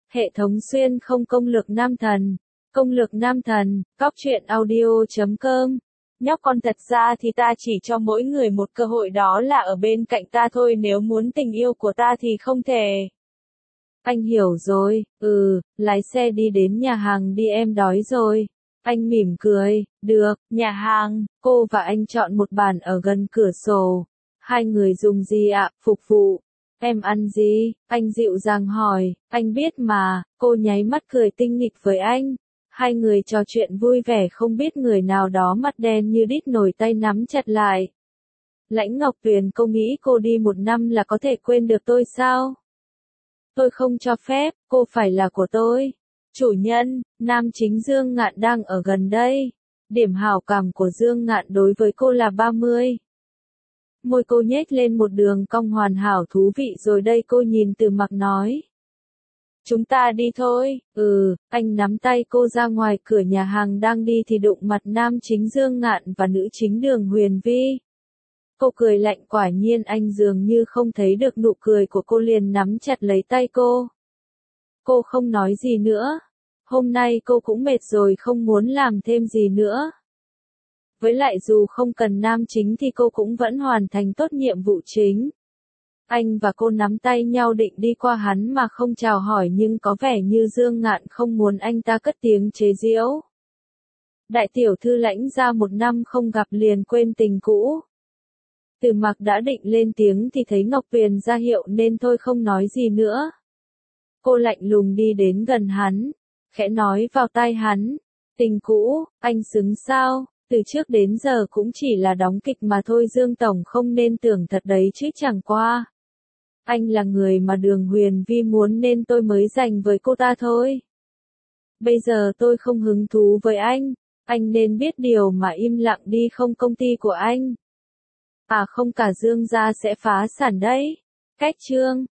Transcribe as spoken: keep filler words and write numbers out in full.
Hệ thống xuyên không công lược nam thần. Công lược nam thần, góc truyện audio chấm com. Nhóc con, thật ra thì ta chỉ cho mỗi người một cơ hội, đó là ở bên cạnh ta thôi, nếu muốn tình yêu của ta thì không thể. Anh hiểu rồi, ừ, lái xe đi đến nhà hàng đi, em đói rồi. Anh mỉm cười, được, nhà hàng. Cô và anh chọn một bàn ở gần cửa sổ. Hai người dùng gì ạ, phục vụ? Em ăn gì? Anh dịu dàng hỏi. Anh biết mà. Cô nháy mắt cười tinh nghịch với anh. Hai người trò chuyện vui vẻ, không biết người nào đó mặt đen như đít nổi, tay nắm chặt lại. Lãnh Ngọc Tuyền, cô nghĩ cô đi một năm là có thể quên được tôi sao? Tôi không cho phép, cô phải là của tôi. Chủ nhân, nam chính Dương Ngạn đang ở gần đây. Điểm hảo cảm của Dương Ngạn đối với cô là ba mươi. Môi cô nhếch lên một đường cong hoàn hảo thú vị, rồi đây cô nhìn Từ Mặc nói. Chúng ta đi thôi. Ừ, anh nắm tay cô ra ngoài cửa nhà hàng, đang đi thì đụng mặt nam chính Dương Ngạn và nữ chính Đường Huyền Vi. Cô cười lạnh, quả nhiên anh dường như không thấy được nụ cười của cô, liền nắm chặt lấy tay cô. Cô không nói gì nữa. Hôm nay cô cũng mệt rồi, không muốn làm thêm gì nữa. Với lại dù không cần nam chính thì cô cũng vẫn hoàn thành tốt nhiệm vụ chính. Anh và cô nắm tay nhau định đi qua hắn mà không chào hỏi, nhưng có vẻ như Dương Ngạn không muốn anh ta cất tiếng chế giễu. Đại tiểu thư Lãnh gia một năm không gặp liền quên tình cũ. Từ Mặc đã định lên tiếng thì thấy Ngọc Tuyền ra hiệu nên thôi không nói gì nữa. Cô lạnh lùng đi đến gần hắn, khẽ nói vào tai hắn. Tình cũ, anh xứng sao? Từ trước đến giờ cũng chỉ là đóng kịch mà thôi, Dương Tổng không nên tưởng thật đấy chứ, chẳng qua. Anh là người mà Đường Huyền Vi muốn nên tôi mới dành với cô ta thôi. Bây giờ tôi không hứng thú với anh, anh nên biết điều mà im lặng đi, không công ty của anh. À không, cả Dương gia sẽ phá sản đấy. Cách chương.